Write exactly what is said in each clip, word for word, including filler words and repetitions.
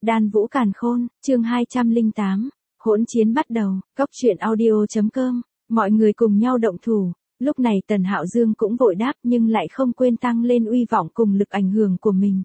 Đan Vũ Càn Khôn, chương hai trăm lẻ tám, hỗn chiến bắt đầu, cốc truyện audio.com, mọi người cùng nhau động thủ. Lúc này Tần Hạo Dương cũng vội đáp nhưng lại không quên tăng lên uy vọng cùng lực ảnh hưởng của mình.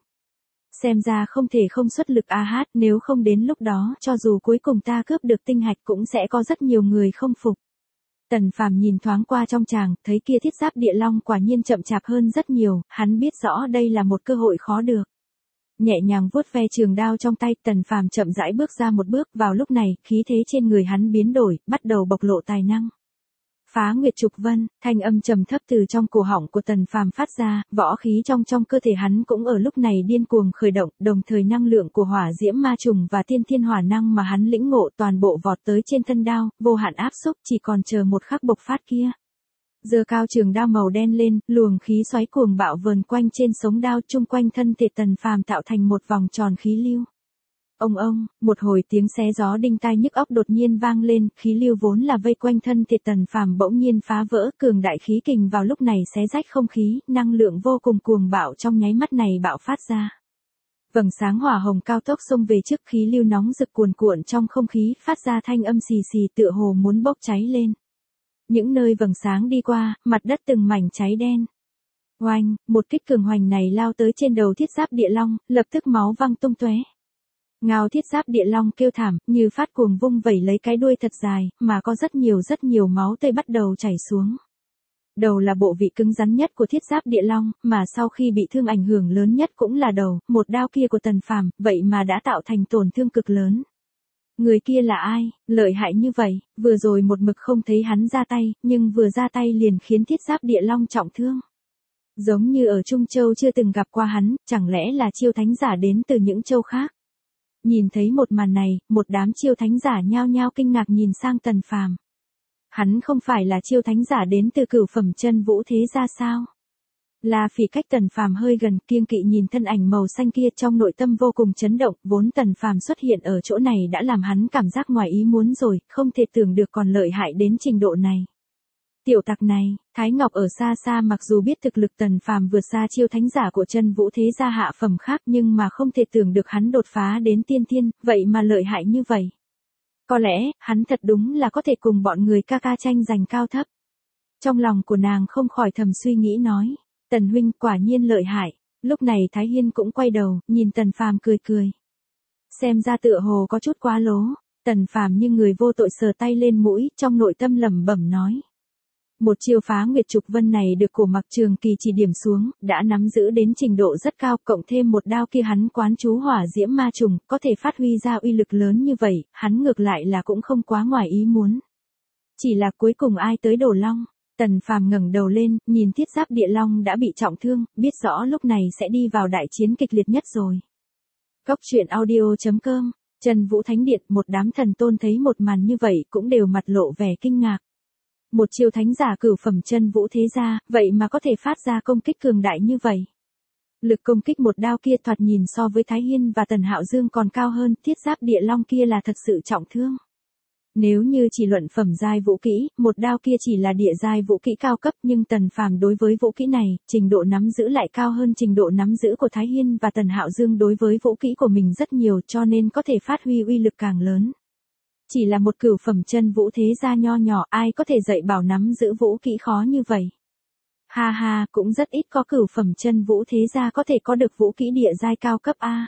Xem ra không thể không xuất lực a hát, nếu không đến lúc đó cho dù cuối cùng ta cướp được tinh hạch cũng sẽ có rất nhiều người không phục. Tần Phàm nhìn thoáng qua trong tràng, thấy kia thiết giáp địa long quả nhiên chậm chạp hơn rất nhiều, hắn biết rõ đây là một cơ hội khó được. Nhẹ nhàng vuốt ve trường đao trong tay, Tần Phàm chậm rãi bước ra một bước, vào lúc này, khí thế trên người hắn biến đổi, bắt đầu bộc lộ tài năng. Phá Nguyệt Trục Vân, thanh âm trầm thấp từ trong cổ họng của Tần Phàm phát ra, võ khí trong trong cơ thể hắn cũng ở lúc này điên cuồng khởi động, đồng thời năng lượng của hỏa diễm ma trùng và tiên thiên hỏa năng mà hắn lĩnh ngộ toàn bộ vọt tới trên thân đao, vô hạn áp xúc, chỉ còn chờ một khắc bộc phát kia. Giơ cao trường đao màu đen lên, luồng khí xoáy cuồng bạo vờn quanh trên sống đao, chung quanh thân thể Tần Phàm tạo thành một vòng tròn khí lưu. Ông ông, một hồi tiếng xé gió đinh tai nhức óc đột nhiên vang lên, khí lưu vốn là vây quanh thân thể Tần Phàm bỗng nhiên phá vỡ, cường đại khí kình vào lúc này xé rách không khí, năng lượng vô cùng cuồng bạo trong nháy mắt này bạo phát ra. Vầng sáng hỏa hồng cao tốc xông về trước, khí lưu nóng rực cuồn cuộn trong không khí, phát ra thanh âm xì xì tựa hồ muốn bốc cháy lên. Những nơi vầng sáng đi qua, mặt đất từng mảnh cháy đen. Oanh, một kích cường hoành này lao tới trên đầu thiết giáp địa long, lập tức máu văng tung tóe. Ngao thiết giáp địa long kêu thảm, như phát cuồng vung vẩy lấy cái đuôi thật dài, mà có rất nhiều rất nhiều máu tươi bắt đầu chảy xuống. Đầu là bộ vị cứng rắn nhất của thiết giáp địa long, mà sau khi bị thương ảnh hưởng lớn nhất cũng là đầu, một đao kia của Tần Phàm, vậy mà đã tạo thành tổn thương cực lớn. Người kia là ai, lợi hại như vậy, vừa rồi một mực không thấy hắn ra tay, nhưng vừa ra tay liền khiến thiết giáp địa long trọng thương. Giống như ở Trung Châu chưa từng gặp qua hắn, chẳng lẽ là chiêu thánh giả đến từ những châu khác. Nhìn thấy một màn này, một đám chiêu thánh giả nhao nhao kinh ngạc nhìn sang Tần Phàm. Hắn không phải là chiêu thánh giả đến từ cửu phẩm chân vũ thế gia sao? La Phỉ cách Tần Phàm hơi gần, kiêng kỵ nhìn thân ảnh màu xanh kia, trong nội tâm vô cùng chấn động, vốn Tần Phàm xuất hiện ở chỗ này đã làm hắn cảm giác ngoài ý muốn rồi, không thể tưởng được còn lợi hại đến trình độ này. Tiểu tặc này, Thái Ngọc ở xa xa mặc dù biết thực lực Tần Phàm vượt xa chiêu thánh giả của chân vũ thế gia hạ phẩm khác, nhưng mà không thể tưởng được hắn đột phá đến tiên thiên, vậy mà lợi hại như vậy. Có lẽ, hắn thật đúng là có thể cùng bọn người ca ca tranh giành cao thấp. Trong lòng của nàng không khỏi thầm suy nghĩ nói, Tần huynh quả nhiên lợi hại. Lúc này Thái Hiên cũng quay đầu, nhìn Tần Phàm cười cười. Xem ra tựa hồ có chút quá lố. Tần Phàm như người vô tội sờ tay lên mũi, trong nội tâm lẩm bẩm nói. Một chiêu Phá Nguyệt Trục Vân này được Cổ Mặc Trường Kỳ chỉ điểm xuống, đã nắm giữ đến trình độ rất cao, cộng thêm một đao kia hắn quán chú hỏa diễm ma trùng, có thể phát huy ra uy lực lớn như vậy, hắn ngược lại là cũng không quá ngoài ý muốn. Chỉ là cuối cùng ai tới đổ long? Tần Phàm ngẩng đầu lên, nhìn thiết giáp địa long đã bị trọng thương, biết rõ lúc này sẽ đi vào đại chiến kịch liệt nhất rồi. Cốc truyện audio.com, Chân Vũ Thánh Điện, một đám thần tôn thấy một màn như vậy cũng đều mặt lộ vẻ kinh ngạc. Một chiêu thánh giả cửu phẩm chân vũ thế gia, vậy mà có thể phát ra công kích cường đại như vậy. Lực công kích một đao kia thoạt nhìn so với Thái Hiên và Tần Hạo Dương còn cao hơn, thiết giáp địa long kia là thật sự trọng thương. Nếu như chỉ luận phẩm giai vũ kỹ, một đao kia chỉ là địa giai vũ kỹ cao cấp, nhưng Tần Phàm đối với vũ kỹ này, trình độ nắm giữ lại cao hơn trình độ nắm giữ của Thái Hiên và Tần Hạo Dương đối với vũ kỹ của mình rất nhiều, cho nên có thể phát huy uy lực càng lớn. Chỉ là một cửu phẩm chân vũ thế gia nho nhỏ, ai có thể dạy bảo nắm giữ vũ kỹ khó như vậy. Ha ha, cũng rất ít có cửu phẩm chân vũ thế gia có thể có được vũ kỹ địa giai cao cấp a.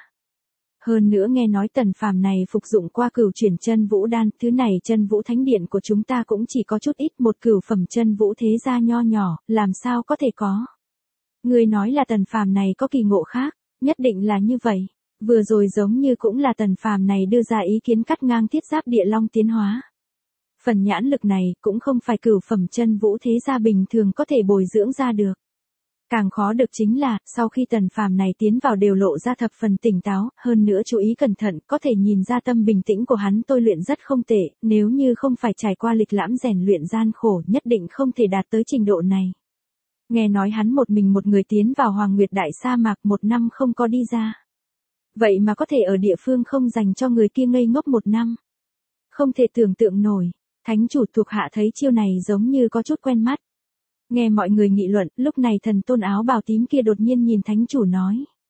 Hơn nữa nghe nói Tần Phàm này phục dụng qua cửu chuyển chân vũ đan, thứ này Chân Vũ Thánh Điện của chúng ta cũng chỉ có chút ít, một cửu phẩm chân vũ thế gia nho nhỏ, làm sao có thể có. Người nói là Tần Phàm này có kỳ ngộ khác, nhất định là như vậy. Vừa rồi giống như cũng là Tần Phàm này đưa ra ý kiến cắt ngang thiết giáp địa long tiến hóa. Phần nhãn lực này cũng không phải cửu phẩm chân vũ thế gia bình thường có thể bồi dưỡng ra được. Càng khó được chính là, sau khi Tần Phàm này tiến vào đều lộ ra thập phần tỉnh táo, hơn nữa chú ý cẩn thận, có thể nhìn ra tâm bình tĩnh của hắn tôi luyện rất không tệ, nếu như không phải trải qua lịch lãm rèn luyện gian khổ, nhất định không thể đạt tới trình độ này. Nghe nói hắn một mình một người tiến vào Hoàng Nguyệt Đại Sa Mạc một năm không có đi ra. Vậy mà có thể ở địa phương không dành cho người kia ngây ngốc một năm. Không thể tưởng tượng nổi, thánh chủ thuộc hạ thấy chiêu này giống như có chút quen mắt. Nghe mọi người nghị luận, lúc này thần tôn áo bào tím kia đột nhiên nhìn thánh chủ nói.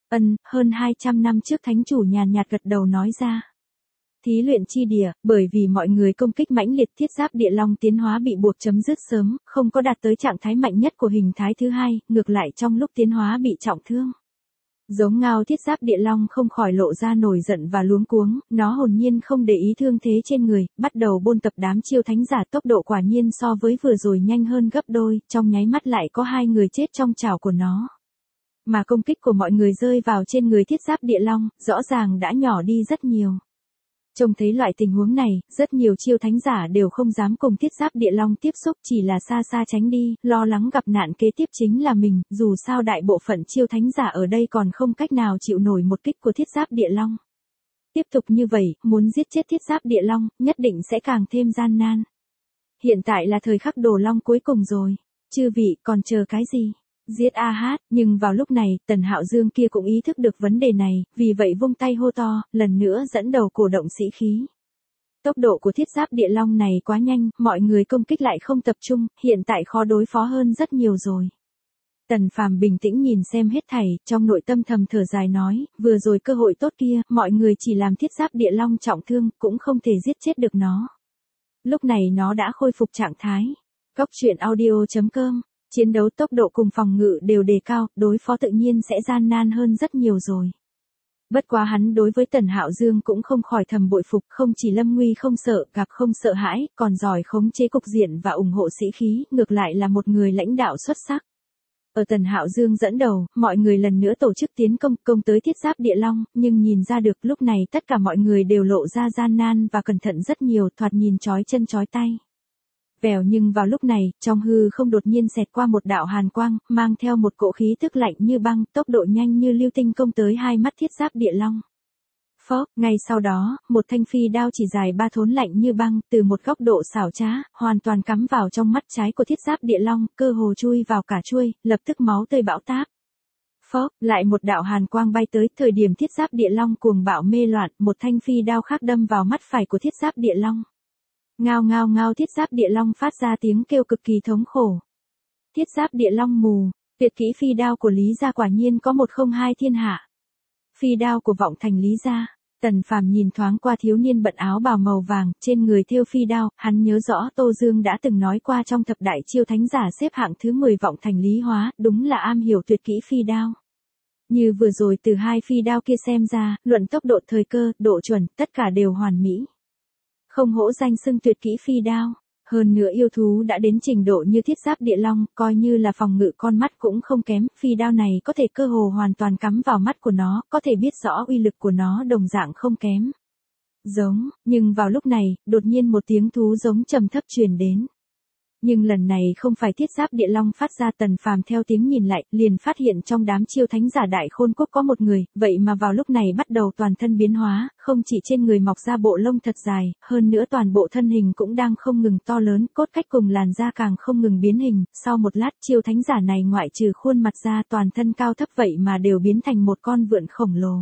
Ân, hơn hai trăm năm trước thánh chủ nhàn nhạt gật đầu nói ra. Thí luyện chi địa, bởi vì mọi người công kích mãnh liệt, thiết giáp địa long tiến hóa bị buộc chấm dứt sớm, không có đạt tới trạng thái mạnh nhất của hình thái thứ hai, ngược lại trong lúc tiến hóa bị trọng thương. Giống ngao thiết giáp địa long không khỏi lộ ra nổi giận và luống cuống, nó hồn nhiên không để ý thương thế trên người, bắt đầu bôn tập đám chiêu thánh giả, tốc độ quả nhiên so với vừa rồi nhanh hơn gấp đôi, trong nháy mắt lại có hai người chết trong chảo của nó. Mà công kích của mọi người rơi vào trên người thiết giáp địa long, rõ ràng đã nhỏ đi rất nhiều. Trông thấy loại tình huống này, rất nhiều chiêu thánh giả đều không dám cùng thiết giáp địa long tiếp xúc, chỉ là xa xa tránh đi, lo lắng gặp nạn kế tiếp chính là mình, dù sao đại bộ phận chiêu thánh giả ở đây còn không cách nào chịu nổi một kích của thiết giáp địa long. Tiếp tục như vậy, muốn giết chết thiết giáp địa long, nhất định sẽ càng thêm gian nan. Hiện tại là thời khắc đồ long cuối cùng rồi. Chư vị còn chờ cái gì? Giết a hát, nhưng vào lúc này, Tần Hạo Dương kia cũng ý thức được vấn đề này, vì vậy vung tay hô to, lần nữa dẫn đầu cổ động sĩ khí. Tốc độ của thiết giáp địa long này quá nhanh, mọi người công kích lại không tập trung, hiện tại khó đối phó hơn rất nhiều rồi. Tần Phàm bình tĩnh nhìn xem hết thảy, trong nội tâm thầm thở dài nói, vừa rồi cơ hội tốt kia, mọi người chỉ làm thiết giáp địa long trọng thương, cũng không thể giết chết được nó. Lúc này nó đã khôi phục trạng thái. Góc truyện audio chấm com. Chiến đấu tốc độ cùng phòng ngự đều đề cao, đối phó tự nhiên sẽ gian nan hơn rất nhiều rồi. Bất quá hắn đối với Tần Hạo Dương cũng không khỏi thầm bội phục, không chỉ lâm nguy không sợ, gặp không sợ hãi, còn giỏi khống chế cục diện và ủng hộ sĩ khí, ngược lại là một người lãnh đạo xuất sắc. Ở Tần Hạo Dương dẫn đầu, mọi người lần nữa tổ chức tiến công, công tới thiết giáp địa long, nhưng nhìn ra được lúc này tất cả mọi người đều lộ ra gian nan và cẩn thận rất nhiều, thoạt nhìn chói chân chói tay. Vèo, nhưng vào lúc này, trong hư không đột nhiên xẹt qua một đạo hàn quang, mang theo một cỗ khí tức lạnh như băng, tốc độ nhanh như lưu tinh công tới hai mắt thiết giáp địa long. Phốc, ngay sau đó, một thanh phi đao chỉ dài ba thốn lạnh như băng, từ một góc độ xảo trá, hoàn toàn cắm vào trong mắt trái của thiết giáp địa long, cơ hồ chui vào cả chuôi, lập tức máu tươi bão táp. Phốc, lại một đạo hàn quang bay tới, thời điểm thiết giáp địa long cuồng bạo mê loạn, một thanh phi đao khác đâm vào mắt phải của thiết giáp địa long. Ngao ngao ngao, thiết giáp địa long phát ra tiếng kêu cực kỳ thống khổ. Thiết giáp địa long mù, tuyệt kỹ phi đao của Lý gia quả nhiên có một không hai thiên hạ. Phi đao của vọng thành Lý gia. Tần Phàm nhìn thoáng qua thiếu niên bận áo bào màu vàng, trên người thêu phi đao, hắn nhớ rõ Tô Dương đã từng nói qua trong thập đại chiêu thánh giả xếp hạng thứ mười vọng thành Lý Hóa, đúng là am hiểu tuyệt kỹ phi đao. Như vừa rồi từ hai phi đao kia xem ra, luận tốc độ, thời cơ, độ chuẩn, tất cả đều hoàn mỹ. Không hổ danh xưng tuyệt kỹ phi đao, hơn nữa yêu thú đã đến trình độ như thiết giáp địa long, coi như là phòng ngự con mắt cũng không kém, phi đao này có thể cơ hồ hoàn toàn cắm vào mắt của nó, có thể biết rõ uy lực của nó đồng dạng không kém. Giống, nhưng vào lúc này, đột nhiên một tiếng thú giống trầm thấp truyền đến. Nhưng lần này không phải thiết giáp địa long phát ra. Tần Phàm theo tiếng nhìn lại, liền phát hiện trong đám chiêu thánh giả đại khôn quốc có một người, vậy mà vào lúc này bắt đầu toàn thân biến hóa, không chỉ trên người mọc ra bộ lông thật dài, hơn nữa toàn bộ thân hình cũng đang không ngừng to lớn, cốt cách cùng làn da càng không ngừng biến hình, sau một lát chiêu thánh giả này ngoại trừ khuôn mặt ra toàn thân cao thấp vậy mà đều biến thành một con vượn khổng lồ.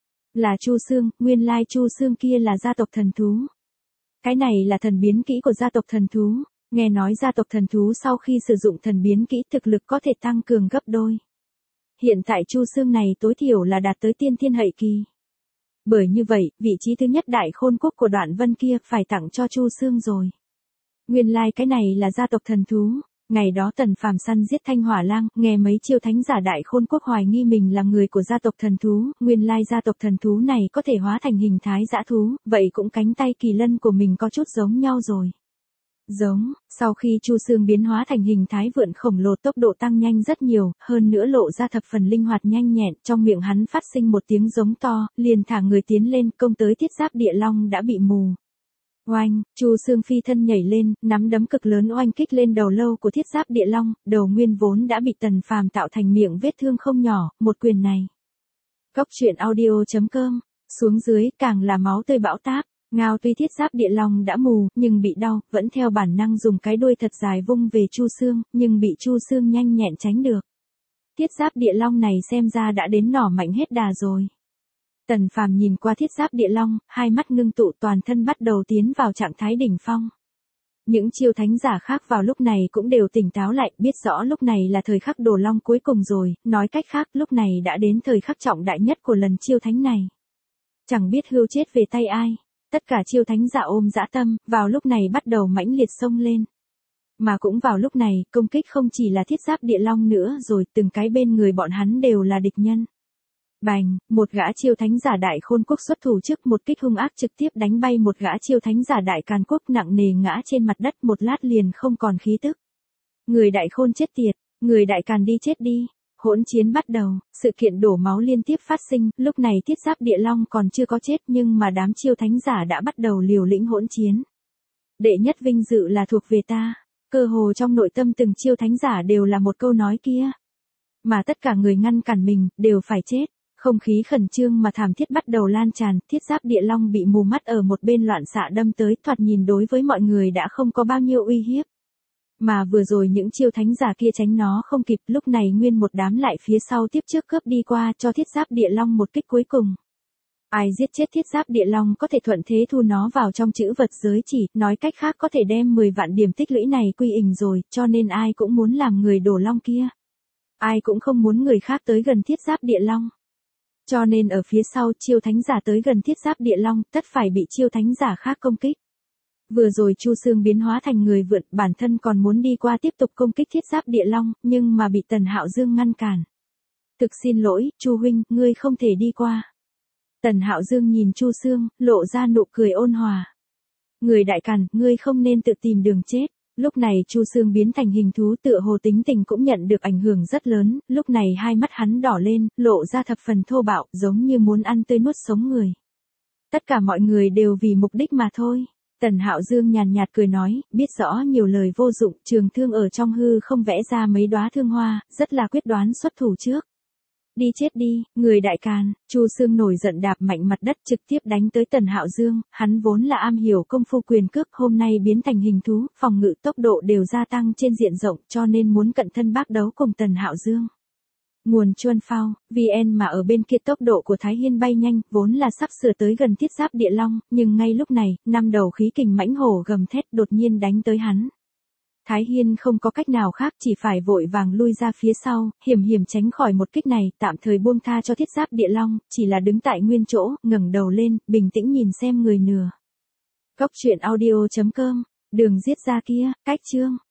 Là Chu Xương, nguyên lai Chu Xương kia là gia tộc thần thú. Cái này là thần biến kỹ của gia tộc thần thú. Nghe nói gia tộc thần thú sau khi sử dụng thần biến kỹ thực lực có thể tăng cường gấp đôi. Hiện tại Chu Xương này tối thiểu là đạt tới tiên thiên hậu kỳ. Bởi như vậy, vị trí thứ nhất đại khôn quốc của Đoạn Vân kia phải tặng cho Chu Xương rồi. Nguyên lai like cái này là gia tộc thần thú. Ngày đó Tần Phàm săn giết Thanh Hỏa Lang, nghe mấy chiêu thánh giả đại khôn quốc hoài nghi mình là người của gia tộc thần thú, nguyên lai gia tộc thần thú này có thể hóa thành hình thái dã thú, vậy cũng cánh tay kỳ lân của mình có chút giống nhau rồi. Giống, sau khi Chu Xương biến hóa thành hình thái vượn khổng lồ, tốc độ tăng nhanh rất nhiều, hơn nữa lộ ra thập phần linh hoạt nhanh nhẹn, trong miệng hắn phát sinh một tiếng giống to, liền thả người tiến lên, công tới thiết giáp địa long đã bị mù. Oanh, Chu Xương phi thân nhảy lên, nắm đấm cực lớn oanh kích lên đầu lâu của thiết giáp địa long, đầu nguyên vốn đã bị Tần Phàm tạo thành miệng vết thương không nhỏ, một quyền này. Góc truyện audio chấm com, xuống dưới càng là máu tươi bão táp. Ngao tuy thiết giáp địa long đã mù, nhưng bị đau, vẫn theo bản năng dùng cái đuôi thật dài vung về Chu Xương, nhưng bị Chu Xương nhanh nhẹn tránh được. Thiết giáp địa long này xem ra đã đến nỏ mạnh hết đà rồi. Tần Phàm nhìn qua thiết giáp địa long, hai mắt ngưng tụ, toàn thân bắt đầu tiến vào trạng thái đỉnh phong. Những chiêu thánh giả khác vào lúc này cũng đều tỉnh táo lại, biết rõ lúc này là thời khắc đổ long cuối cùng rồi, nói cách khác lúc này đã đến thời khắc trọng đại nhất của lần chiêu thánh này. Chẳng biết hươu chết về tay ai, tất cả chiêu thánh giả ôm dã tâm, vào lúc này bắt đầu mãnh liệt xông lên. Mà cũng vào lúc này, công kích không chỉ là thiết giáp địa long nữa rồi, từng cái bên người bọn hắn đều là địch nhân. Bành, một gã chiêu thánh giả đại khôn quốc xuất thủ trước một kích hung ác trực tiếp đánh bay một gã chiêu thánh giả đại càn quốc nặng nề ngã trên mặt đất một lát liền không còn khí tức. Người đại khôn chết tiệt, người đại càn đi chết đi. Hỗn chiến bắt đầu, sự kiện đổ máu liên tiếp phát sinh, lúc này thiết giáp địa long còn chưa có chết nhưng mà đám chiêu thánh giả đã bắt đầu liều lĩnh hỗn chiến. Đệ nhất vinh dự là thuộc về ta, cơ hồ trong nội tâm từng chiêu thánh giả đều là một câu nói kia. Mà tất cả người ngăn cản mình, đều phải chết. Không khí khẩn trương mà thảm thiết bắt đầu lan tràn, thiết giáp địa long bị mù mắt ở một bên loạn xạ đâm tới, thoạt nhìn đối với mọi người đã không có bao nhiêu uy hiếp. Mà vừa rồi những chiêu thánh giả kia tránh nó không kịp, lúc này nguyên một đám lại phía sau tiếp trước cướp đi qua cho thiết giáp địa long một kích cuối cùng. Ai giết chết thiết giáp địa long có thể thuận thế thu nó vào trong chữ vật giới chỉ, nói cách khác có thể đem mười vạn điểm tích lũy này quy ình rồi, cho nên ai cũng muốn làm người đổ long kia. Ai cũng không muốn người khác tới gần thiết giáp địa long. Cho nên ở phía sau chiêu thánh giả tới gần thiết giáp địa long, tất phải bị chiêu thánh giả khác công kích. Vừa rồi Chu Xương biến hóa thành người vượn, bản thân còn muốn đi qua tiếp tục công kích thiết giáp địa long, nhưng mà bị Tần Hạo Dương ngăn cản. Thực xin lỗi, Chu huynh, ngươi không thể đi qua. Tần Hạo Dương nhìn Chu Xương, lộ ra nụ cười ôn hòa. Người đại càn, ngươi không nên tự tìm đường chết. Lúc này Chu Xương biến thành hình thú, tựa hồ tính tình cũng nhận được ảnh hưởng rất lớn, lúc này hai mắt hắn đỏ lên, lộ ra thập phần thô bạo, giống như muốn ăn tươi nuốt sống người. Tất cả mọi người đều vì mục đích mà thôi. Tần Hạo Dương nhàn nhạt cười nói, biết rõ nhiều lời vô dụng, trường thương ở trong hư không vẽ ra mấy đóa thương hoa, rất là quyết đoán xuất thủ trước. Đi chết đi, người đại càn. Chu Xương nổi giận đạp mạnh mặt đất trực tiếp đánh tới Tần Hạo Dương, hắn vốn là am hiểu công phu quyền cước, hôm nay biến thành hình thú, phòng ngự tốc độ đều gia tăng trên diện rộng, cho nên muốn cận thân bác đấu cùng Tần Hạo Dương. Nguồn Chuân Phao, vê en mà ở bên kia tốc độ của Thái Hiên bay nhanh, vốn là sắp sửa tới gần thiết giáp địa long, nhưng ngay lúc này, năm đầu khí kình mãnh hổ gầm thét đột nhiên đánh tới hắn. Thái Hiên không có cách nào khác, chỉ phải vội vàng lui ra phía sau, hiểm hiểm tránh khỏi một kích này, tạm thời buông tha cho thiết giáp địa long, chỉ là đứng tại nguyên chỗ, ngẩng đầu lên, bình tĩnh nhìn xem người nửa. Góc truyện audio chấm com, đường giết ra kia, cách chương.